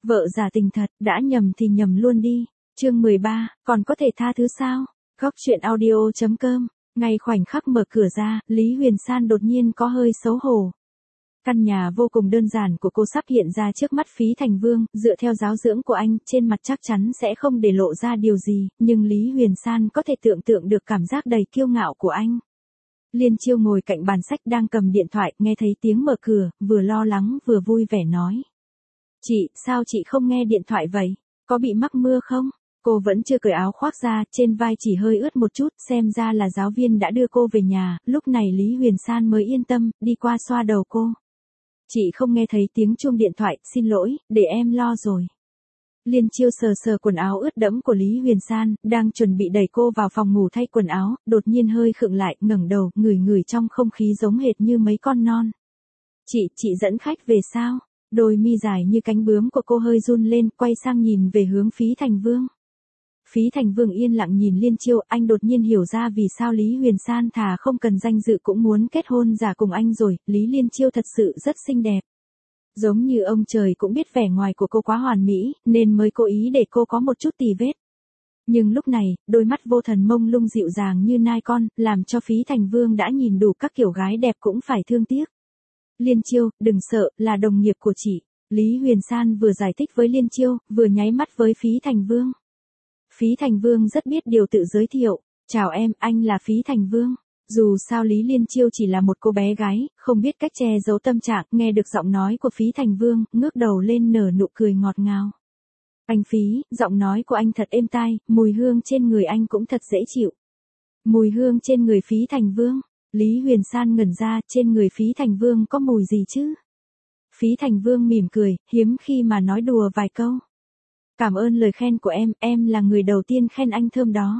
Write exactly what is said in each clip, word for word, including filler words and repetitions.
Vợ giả tình thật, đã nhầm thì nhầm luôn đi. Chương mười ba, còn có thể tha thứ sao? Góc truyện audio chấm com. Ngay khoảnh khắc mở cửa ra, Lý Huyền San đột nhiên có hơi xấu hổ. Căn nhà vô cùng đơn giản của cô sắp hiện ra trước mắt Phí Thành Vương, dựa theo giáo dưỡng của anh, trên mặt chắc chắn sẽ không để lộ ra điều gì, nhưng Lý Huyền San có thể tưởng tượng được cảm giác đầy kiêu ngạo của anh. Liên Chiêu ngồi cạnh bàn sách đang cầm điện thoại, nghe thấy tiếng mở cửa, vừa lo lắng vừa vui vẻ nói. Chị, sao chị không nghe điện thoại vậy? Có bị mắc mưa không? Cô vẫn chưa cởi áo khoác ra, trên vai chỉ hơi ướt một chút, xem ra là giáo viên đã đưa cô về nhà, lúc này Lý Huyền San mới yên tâm, đi qua xoa đầu cô. Chị không nghe thấy tiếng chuông điện thoại, xin lỗi, để em lo rồi. Liên Chiêu sờ sờ quần áo ướt đẫm của Lý Huyền San, đang chuẩn bị đẩy cô vào phòng ngủ thay quần áo, đột nhiên hơi khựng lại, ngẩng đầu, ngửi ngửi trong không khí giống hệt như mấy con non. Chị, chị dẫn khách về sao? Đôi mi dài như cánh bướm của cô hơi run lên, quay sang nhìn về hướng Phí Thành Vương. Phí Thành Vương yên lặng nhìn Liên Chiêu, anh đột nhiên hiểu ra vì sao Lý Huyền San thà không cần danh dự cũng muốn kết hôn giả cùng anh rồi, Lý Liên Chiêu thật sự rất xinh đẹp. Giống như ông trời cũng biết vẻ ngoài của cô quá hoàn mỹ, nên mới cố ý để cô có một chút tì vết. Nhưng lúc này, đôi mắt vô thần mông lung dịu dàng như nai con, làm cho Phí Thành Vương đã nhìn đủ các kiểu gái đẹp cũng phải thương tiếc. Liên Chiêu, đừng sợ, là đồng nghiệp của chị. Lý Huyền San vừa giải thích với Liên Chiêu, vừa nháy mắt với Phí Thành Vương. Phí Thành Vương rất biết điều tự giới thiệu. Chào em, anh là Phí Thành Vương. Dù sao Lý Liên Chiêu chỉ là một cô bé gái, không biết cách che giấu tâm trạng, nghe được giọng nói của Phí Thành Vương, ngước đầu lên nở nụ cười ngọt ngào. Anh Phí, giọng nói của anh thật êm tai, mùi hương trên người anh cũng thật dễ chịu. Mùi hương trên người Phí Thành Vương. Lý Huyền San ngẩn ra, trên người Phí Thành Vương có mùi gì chứ? Phí Thành Vương mỉm cười, hiếm khi mà nói đùa vài câu. Cảm ơn lời khen của em, em là người đầu tiên khen anh thơm đó.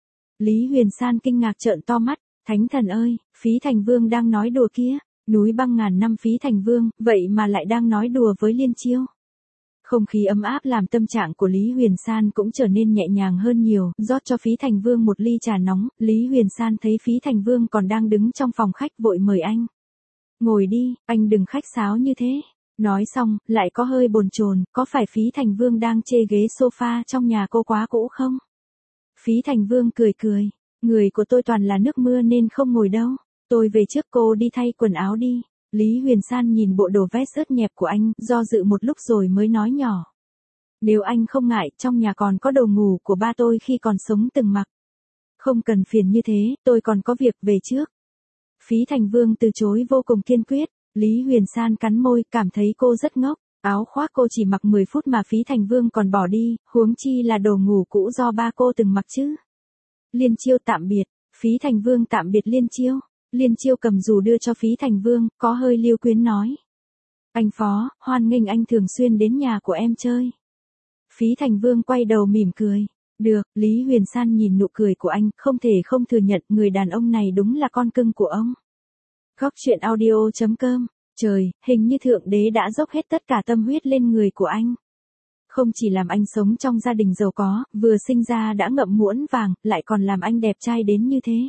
Lý Huyền San kinh ngạc trợn to mắt, thánh thần ơi, Phí Thành Vương đang nói đùa kia, núi băng ngàn năm Phí Thành Vương, vậy mà lại đang nói đùa với Liên Chiêu. Không khí ấm áp làm tâm trạng của Lý Huyền San cũng trở nên nhẹ nhàng hơn nhiều, rót cho Phí Thành Vương một ly trà nóng, Lý Huyền San thấy Phí Thành Vương còn đang đứng trong phòng khách vội mời anh. Ngồi đi, anh đừng khách sáo như thế. Nói xong, lại có hơi bồn chồn, có phải Phí Thành Vương đang chê ghế sofa trong nhà cô quá cũ không? Phí Thành Vương cười cười, người của tôi toàn là nước mưa nên không ngồi đâu, tôi về trước, cô đi thay quần áo đi. Lý Huyền San nhìn bộ đồ vest ướt nhẹp của anh, do dự một lúc rồi mới nói nhỏ. Nếu anh không ngại, trong nhà còn có đồ ngủ của ba tôi khi còn sống từng mặc. Không cần phiền như thế, tôi còn có việc, về trước. Phí Thành Vương từ chối vô cùng kiên quyết. Lý Huyền San cắn môi, cảm thấy cô rất ngốc, áo khoác cô chỉ mặc mười phút mà Phí Thành Vương còn bỏ đi, huống chi là đồ ngủ cũ do ba cô từng mặc chứ. Liên Chiêu tạm biệt, Phí Thành Vương tạm biệt Liên Chiêu, Liên Chiêu cầm dù đưa cho Phí Thành Vương, có hơi lưu quyến nói. Anh Phó, hoan nghênh anh thường xuyên đến nhà của em chơi. Phí Thành Vương quay đầu mỉm cười. Được, Lý Huyền San nhìn nụ cười của anh, không thể không thừa nhận người đàn ông này đúng là con cưng của ông. Góc truyện audio chấm com. Trời, hình như Thượng Đế đã dốc hết tất cả tâm huyết lên người của anh. Không chỉ làm anh sống trong gia đình giàu có, vừa sinh ra đã ngậm muỗng vàng, lại còn làm anh đẹp trai đến như thế.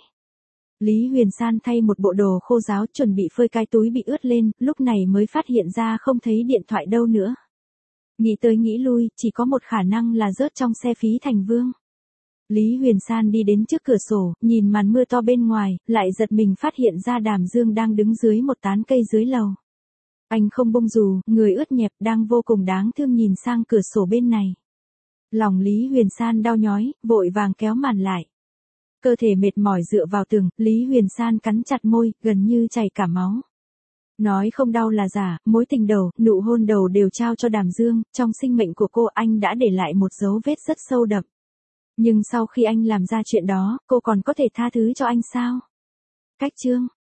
Lý Huyền San thay một bộ đồ khô ráo chuẩn bị phơi cái túi bị ướt lên, lúc này mới phát hiện ra không thấy điện thoại đâu nữa. Nghĩ tới nghĩ lui, chỉ có một khả năng là rớt trong xe Phí Thành Vương. Lý Huyền San đi đến trước cửa sổ, nhìn màn mưa to bên ngoài, lại giật mình phát hiện ra Đàm Dương đang đứng dưới một tán cây dưới lầu. Anh không bông dù, người ướt nhẹp đang vô cùng đáng thương nhìn sang cửa sổ bên này. Lòng Lý Huyền San đau nhói, vội vàng kéo màn lại. Cơ thể mệt mỏi dựa vào tường, Lý Huyền San cắn chặt môi, gần như chảy cả máu. Nói không đau là giả, mối tình đầu, nụ hôn đầu đều trao cho Đàm Dương, trong sinh mệnh của cô anh đã để lại một dấu vết rất sâu đậm. Nhưng sau khi anh làm ra chuyện đó, cô còn có thể tha thứ cho anh sao? Cách chương.